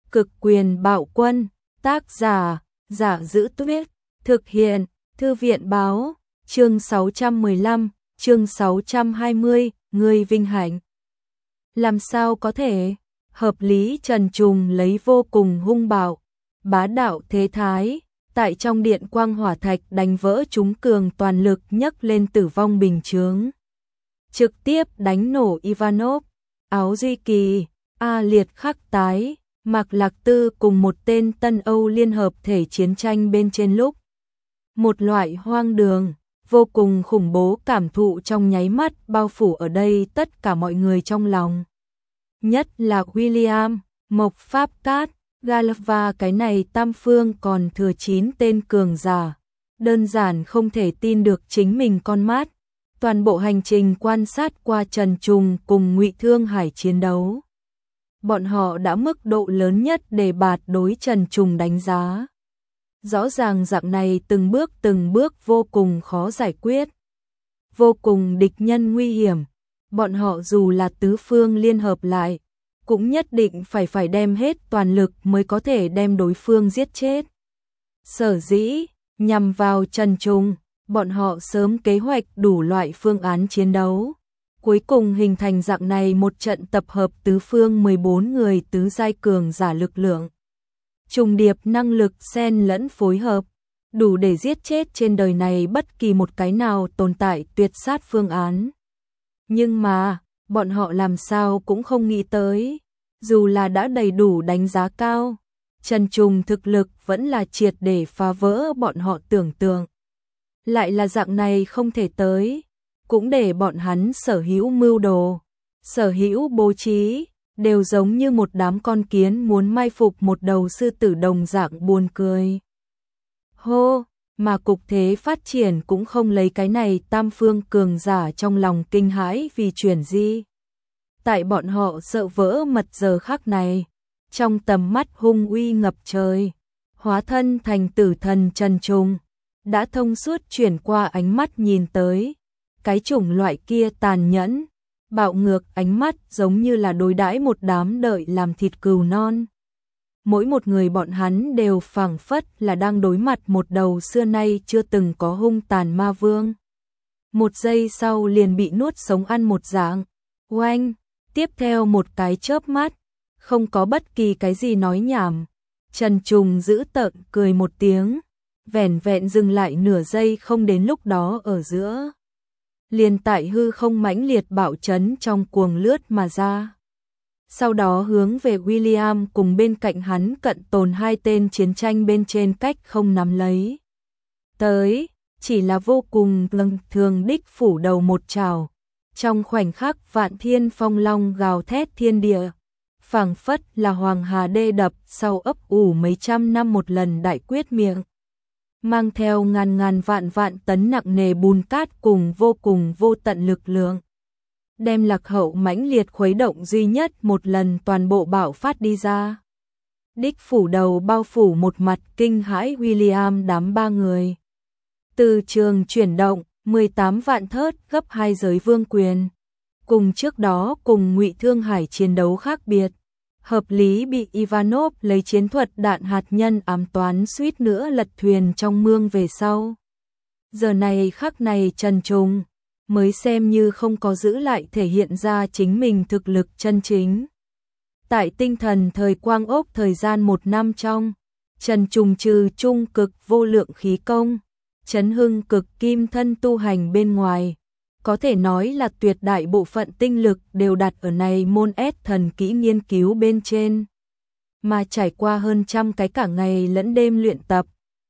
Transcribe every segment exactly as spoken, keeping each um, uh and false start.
Cực quyền bạo quân, tác giả, Giả Giữ Tuyết, thực hiện, Thư viện báo, chương sáu trăm mười lăm, chương sáu trăm hai mươi, người vinh hạnh. Làm sao có thể? Hợp lý Trần Trùng lấy vô cùng hung bạo, bá đạo thế thái, tại trong điện quang hỏa thạch đánh vỡ chúng cường toàn lực nhấc lên tử vong bình chướng. Trực tiếp đánh nổ Ivanov, Áo Duy Kỳ, A Liệt Khắc Tái, Mạc Lạc Tư cùng một tên Tân Âu liên hợp thể chiến tranh bên trên lúc. Một loại hoang đường, vô cùng khủng bố cảm thụ trong nháy mắt bao phủ ở đây tất cả mọi người trong lòng. Nhất là William, Mộc Pháp Cát, Galava, cái này tam phương còn thừa chín tên cường giả. Đơn giản không thể tin được chính mình con mắt. Toàn bộ hành trình quan sát qua Trần Trùng cùng Ngụy Thương Hải chiến đấu. Bọn họ đã mức độ lớn nhất để bạt đối Trần Trùng đánh giá. Rõ ràng dạng này từng bước từng bước vô cùng khó giải quyết. Vô cùng địch nhân nguy hiểm. Bọn họ dù là tứ phương liên hợp lại, cũng nhất định phải phải đem hết toàn lực mới có thể đem đối phương giết chết. Sở dĩ, nhằm vào Trần Trùng, bọn họ sớm kế hoạch đủ loại phương án chiến đấu. Cuối cùng hình thành dạng này một trận tập hợp tứ phương mười bốn người tứ giai cường giả lực lượng. Trùng điệp năng lực xen lẫn phối hợp, đủ để giết chết trên đời này bất kỳ một cái nào tồn tại tuyệt sát phương án. Nhưng mà, bọn họ làm sao cũng không nghĩ tới, dù là đã đầy đủ đánh giá cao, Trần Trùng thực lực vẫn là triệt để phá vỡ bọn họ tưởng tượng. Lại là dạng này không thể tới, cũng để bọn hắn sở hữu mưu đồ, sở hữu bố trí, đều giống như một đám con kiến muốn mai phục một đầu sư tử đồng dạng buồn cười. Hô, mà cục thế phát triển cũng không lấy cái này tam phương cường giả trong lòng kinh hãi vì chuyển di. Tại bọn họ sợ vỡ mật giờ khắc này, trong tầm mắt hung uy ngập trời, hóa thân thành tử thần Trần Trùng, đã thông suốt chuyển qua ánh mắt nhìn tới, cái chủng loại kia tàn nhẫn, bạo ngược ánh mắt giống như là đối đãi một đám đợi làm thịt cừu non. Mỗi một người bọn hắn đều phảng phất là đang đối mặt một đầu xưa nay chưa từng có hung tàn ma vương. Một giây sau liền bị nuốt sống ăn một dạng. Oanh, tiếp theo một cái chớp mắt, không có bất kỳ cái gì nói nhảm. Trần Trùng giữ tợn cười một tiếng, vẻn vẹn dừng lại nửa giây không đến lúc đó ở giữa. Liền tại hư không mãnh liệt bạo chấn trong cuồng lướt mà ra. Sau đó hướng về William cùng bên cạnh hắn cận tồn hai tên chiến tranh bên trên cách không nắm lấy. Tới, chỉ là vô cùng lâng thường đích phủ đầu một trào. Trong khoảnh khắc vạn thiên phong long gào thét thiên địa, phảng phất là hoàng hà đê đập sau ấp ủ mấy trăm năm một lần đại quyết miệng. Mang theo ngàn ngàn vạn vạn tấn nặng nề bùn cát cùng vô cùng vô tận lực lượng. Đem lạc hậu mãnh liệt khuấy động duy nhất một lần toàn bộ bạo phát đi ra. Đích phủ đầu bao phủ một mặt kinh hãi William đám ba người. Từ trường chuyển động, mười tám vạn thớt gấp hai giới vương quyền. Cùng trước đó cùng Ngụy Thương Hải chiến đấu khác biệt. Hợp lý bị Ivanov lấy chiến thuật đạn hạt nhân ám toán suýt nữa lật thuyền trong mương về sau. Giờ này khắc này Trần Trùng mới xem như không có giữ lại thể hiện ra chính mình thực lực chân chính. Tại tinh thần thời quang ốc thời gian một năm trong, Trần Trùng trừ trung cực vô lượng khí công, chấn hưng cực kim thân tu hành bên ngoài. Có thể nói là tuyệt đại bộ phận tinh lực đều đặt ở này môn ép thần kỹ nghiên cứu bên trên. Mà trải qua hơn trăm cái cả ngày lẫn đêm luyện tập,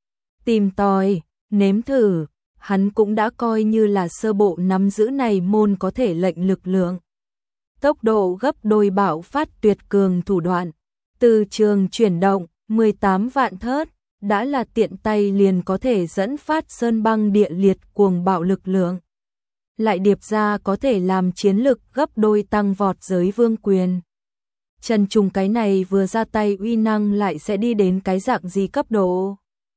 tìm tòi, nếm thử, hắn cũng đã coi như là sơ bộ nắm giữ này môn có thể lệnh lực lượng. Tốc độ gấp đôi bạo phát tuyệt cường thủ đoạn, từ trường chuyển động, mười tám vạn thớt, đã là tiện tay liền có thể dẫn phát sơn băng địa liệt cuồng bạo lực lượng. Lại điệp ra có thể làm chiến lực gấp đôi tăng vọt giới vương quyền. Trần Trùng cái này vừa ra tay uy năng lại sẽ đi đến cái dạng gì cấp độ.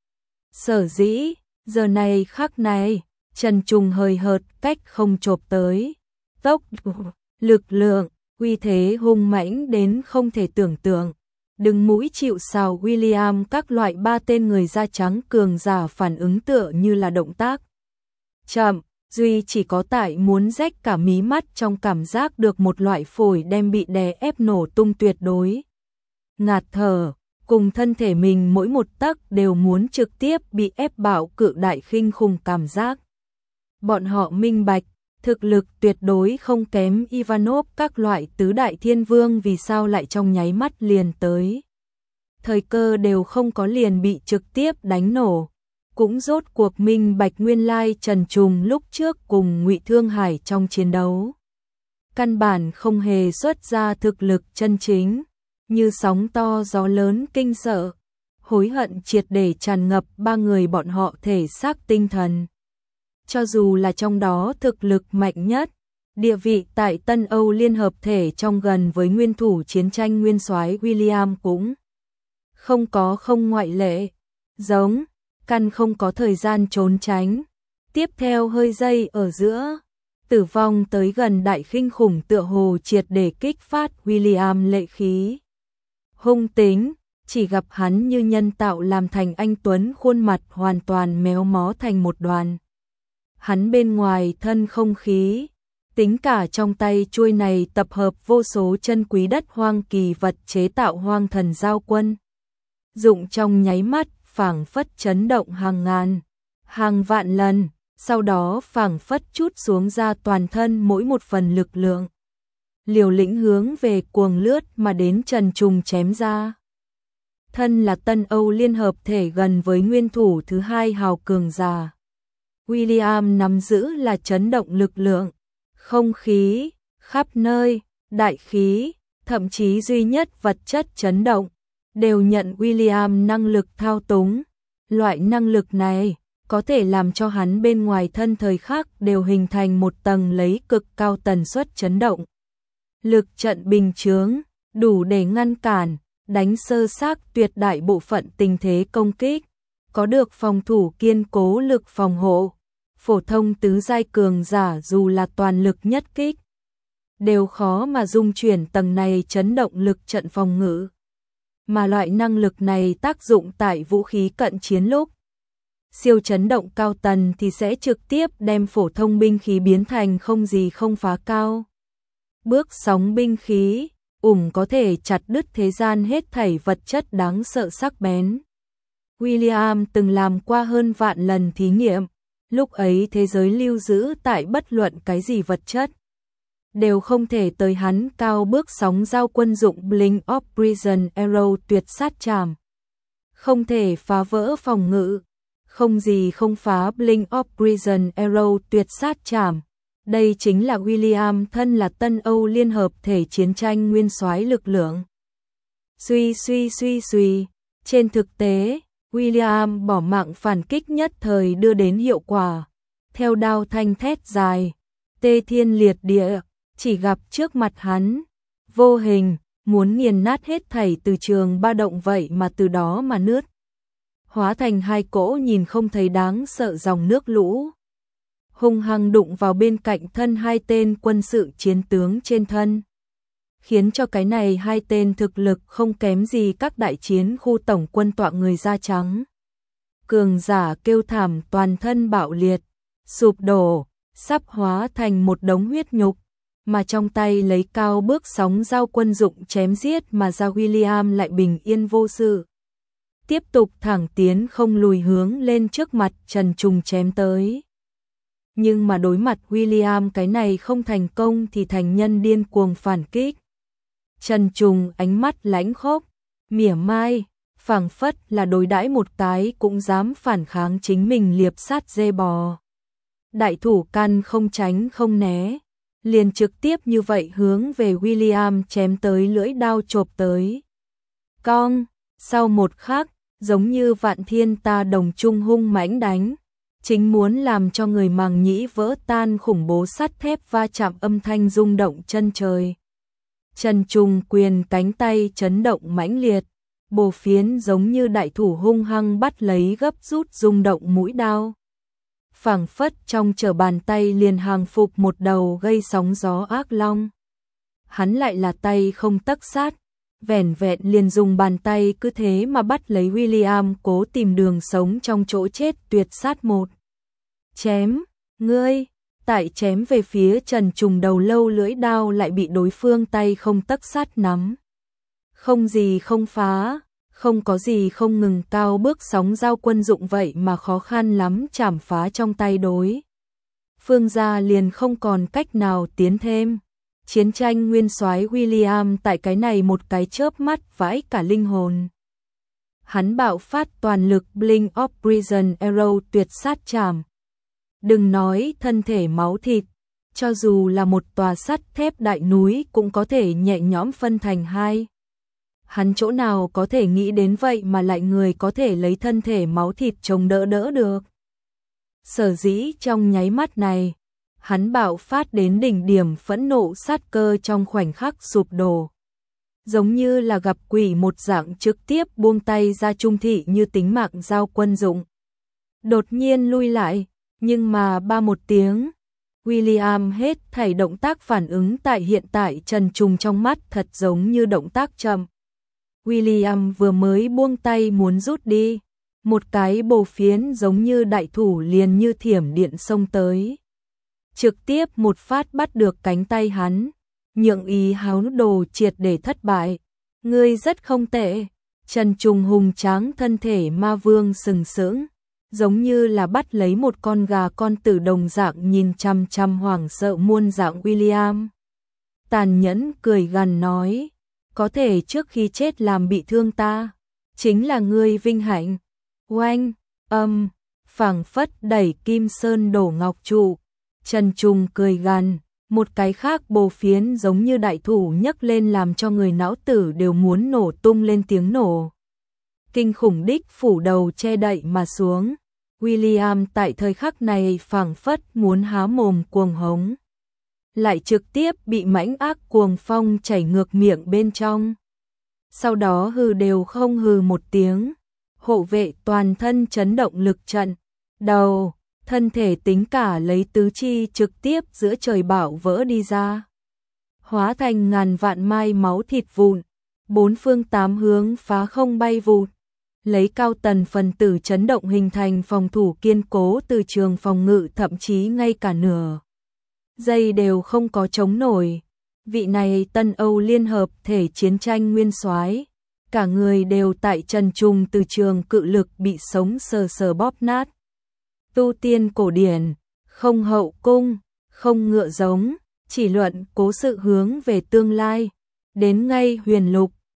Sở dĩ, giờ này khắc này, Trần Trùng hời hợt cách không chộp tới. Tốc, lực lượng, uy thế hung mãnh đến không thể tưởng tượng. Đứng mũi chịu sào William các loại ba tên người da trắng cường giả phản ứng tựa như là động tác chậm, duy chỉ có tại muốn rách cả mí mắt trong cảm giác được một loại phổi đem bị đè ép nổ tung tuyệt đối. Ngạt thở, cùng thân thể mình mỗi một tấc đều muốn trực tiếp bị ép bạo cự đại khinh khủng cảm giác. Bọn họ minh bạch, thực lực tuyệt đối không kém Ivanov các loại tứ đại thiên vương vì sao lại trong nháy mắt liền tới. Thời cơ đều không có liền bị trực tiếp đánh nổ. Cũng rốt cuộc minh bạch nguyên lai Trần Trùng lúc trước cùng Ngụy Thương Hải trong chiến đấu. Căn bản không hề xuất ra thực lực chân chính, như sóng to gió lớn kinh sợ, hối hận triệt để tràn ngập ba người bọn họ thể xác tinh thần. Cho dù là trong đó thực lực mạnh nhất, địa vị tại Tân Âu Liên Hợp Thể trong gần với nguyên thủ chiến tranh nguyên soái William cũng không có không ngoại lệ, giống căn không có thời gian trốn tránh. Tiếp theo hơi giây ở giữa, tử vong tới gần đại khinh khủng tựa hồ triệt để kích phát William lệ khí. Hung tính, chỉ gặp hắn như nhân tạo làm thành anh Tuấn khuôn mặt hoàn toàn méo mó thành một đoàn. Hắn bên ngoài thân không khí, tính cả trong tay chuôi này tập hợp vô số chân quý đất hoang kỳ vật chế tạo hoang thần giao quân. Dụng trong nháy mắt, phảng phất chấn động hàng ngàn, hàng vạn lần, sau đó phảng phất chút xuống ra toàn thân mỗi một phần lực lượng. Liều lĩnh hướng về cuồng lướt mà đến Trần Trùng chém ra. Thân là Tân Âu Liên Hợp Thể gần với nguyên thủ thứ hai hào cường giả. William nắm giữ là chấn động lực lượng, không khí, khắp nơi, đại khí, thậm chí duy nhất vật chất chấn động, đều nhận William năng lực thao túng. Loại năng lực này có thể làm cho hắn bên ngoài thân thời khắc đều hình thành một tầng lấy cực cao tần suất chấn động. Lực trận bình chướng, đủ để ngăn cản, đánh sơ xác tuyệt đại bộ phận tình thế công kích, có được phòng thủ kiên cố lực phòng hộ. Phổ thông tứ giai cường giả dù là toàn lực nhất kích, đều khó mà dung chuyển tầng này chấn động lực trận phòng ngự. Mà loại năng lực này tác dụng tại vũ khí cận chiến lúc siêu chấn động cao tần thì sẽ trực tiếp đem phổ thông binh khí biến thành không gì không phá cao. Bước sóng binh khí, ủng có thể chặt đứt thế gian hết thảy vật chất đáng sợ sắc bén. William từng làm qua hơn vạn lần thí nghiệm, lúc ấy thế giới lưu giữ tại bất luận cái gì vật chất đều không thể tới hắn cao bước sóng giao quân dụng Blink of Prison Arrow tuyệt sát chảm. Không thể phá vỡ phòng ngự, không gì không phá Blink of Prison Arrow tuyệt sát chảm. Đây chính là William thân là Tân Âu Liên Hợp Thể chiến tranh nguyên soái lực lượng. Suy suy suy suy, trên thực tế, William bỏ mạng phản kích nhất thời đưa đến hiệu quả. Theo đao thanh thét dài, tê thiên liệt địa, chỉ gặp trước mặt hắn, vô hình, muốn nghiền nát hết thảy từ trường ba động vậy mà từ đó mà nứt. Hóa thành hai cỗ nhìn không thấy đáng sợ dòng nước lũ. Hung hăng đụng vào bên cạnh thân hai tên quân sự chiến tướng trên thân. Khiến cho cái này hai tên thực lực không kém gì các đại chiến khu tổng quân tọa người da trắng. Cường giả kêu thảm toàn thân bạo liệt, sụp đổ, sắp hóa thành một đống huyết nhục, mà trong tay lấy cao bước sóng giao quân dụng chém giết mà ra William lại bình yên vô sự. Tiếp tục thẳng tiến không lùi hướng lên trước mặt Trần Trùng chém tới. Nhưng mà đối mặt William cái này không thành công thì thành nhân điên cuồng phản kích. Trần Trùng ánh mắt lãnh khốc, mỉa mai, phảng phất là đối đãi một cái cũng dám phản kháng chính mình liệp sát dê bò. Đại thủ căn không tránh không né, liền trực tiếp như vậy hướng về William chém tới lưỡi đao chộp tới. Cong, sau một khắc, giống như vạn thiên ta đồng trung hung mãnh đánh, chính muốn làm cho người màng nhĩ vỡ tan khủng bố sắt thép va chạm âm thanh rung động chân trời. Trần Trùng quyền cánh tay chấn động mãnh liệt, bổ phiến giống như đại thủ hung hăng bắt lấy gấp rút rung động mũi đao. Phảng phất trong trở bàn tay liền hàng phục một đầu gây sóng gió ác long. Hắn lại là tay không tấc sát, vẻn vẹn liền dùng bàn tay cứ thế mà bắt lấy William, cố tìm đường sống trong chỗ chết, tuyệt sát một. Chém, ngươi, tại chém về phía Trần Trùng đầu lâu, lưỡi đao lại bị đối phương tay không tấc sát nắm. Không gì không phá, không có gì không ngừng, cao bước sóng dao quân dụng vậy mà khó khăn lắm chảm phá trong tay đối phương ra, liền không còn cách nào tiến thêm. Chiến tranh nguyên soái William tại cái này một cái chớp mắt vãi cả linh hồn. Hắn bạo phát toàn lực Blink of Prison Arrow, tuyệt sát chảm. Đừng nói thân thể máu thịt, cho dù là một tòa sắt thép đại núi cũng có thể nhẹ nhõm phân thành hai. Hắn chỗ nào có thể nghĩ đến vậy mà lại người có thể lấy thân thể máu thịt chống đỡ đỡ được. Sở dĩ trong nháy mắt này, hắn bạo phát đến đỉnh điểm phẫn nộ, sát cơ trong khoảnh khắc sụp đổ. Giống như là gặp quỷ một dạng, trực tiếp buông tay ra, trung thị như tính mạng giao quân dụng. Đột nhiên lui lại, nhưng mà ba một tiếng, William hết thảy động tác phản ứng tại hiện tại Trần Trùng trong mắt thật giống như động tác chậm. William vừa mới buông tay muốn rút đi, một cái bồ phiến giống như đại thủ liền như thiểm điện xông tới. Trực tiếp một phát bắt được cánh tay hắn, nhượng ý háo đồ triệt để thất bại. Ngươi rất không tệ. Trần Trùng hùng tráng thân thể ma vương sừng sững, giống như là bắt lấy một con gà con tử đồng dạng, nhìn chăm chăm hoảng sợ muôn dạng William. Tàn nhẫn cười gằn nói, có thể trước khi chết làm bị thương ta, chính là ngươi vinh hạnh. Oanh, âm, phảng phất đẩy kim sơn đổ ngọc trụ. Trần Trùng cười gằn, một cái khác bồ phiến giống như đại thủ nhấc lên, làm cho người não tử đều muốn nổ tung lên tiếng nổ. Kinh khủng đích phủ đầu che đậy mà xuống. William tại thời khắc này phảng phất muốn há mồm cuồng hống, lại trực tiếp bị mãnh ác cuồng phong chảy ngược miệng bên trong. Sau đó hừ đều không hừ một tiếng, hộ vệ toàn thân chấn động lực trận, đầu, thân thể tính cả lấy tứ chi trực tiếp giữa trời bão vỡ đi ra, hóa thành ngàn vạn mai máu thịt vụn, bốn phương tám hướng phá không bay vụt, lấy cao tần phần tử chấn động hình thành phòng thủ kiên cố, từ trường phòng ngự thậm chí ngay cả nửa giây đều không có chống nổi. Vị này Tân Âu Liên Hợp thể chiến tranh nguyên soái, cả người đều tại Trần Trùng từ trường cự lực bị sống sờ sờ bóp nát. Tu tiên cổ điển, không hậu cung, không ngựa giống, chỉ luận cố sự hướng về tương lai, đến ngay huyền lục,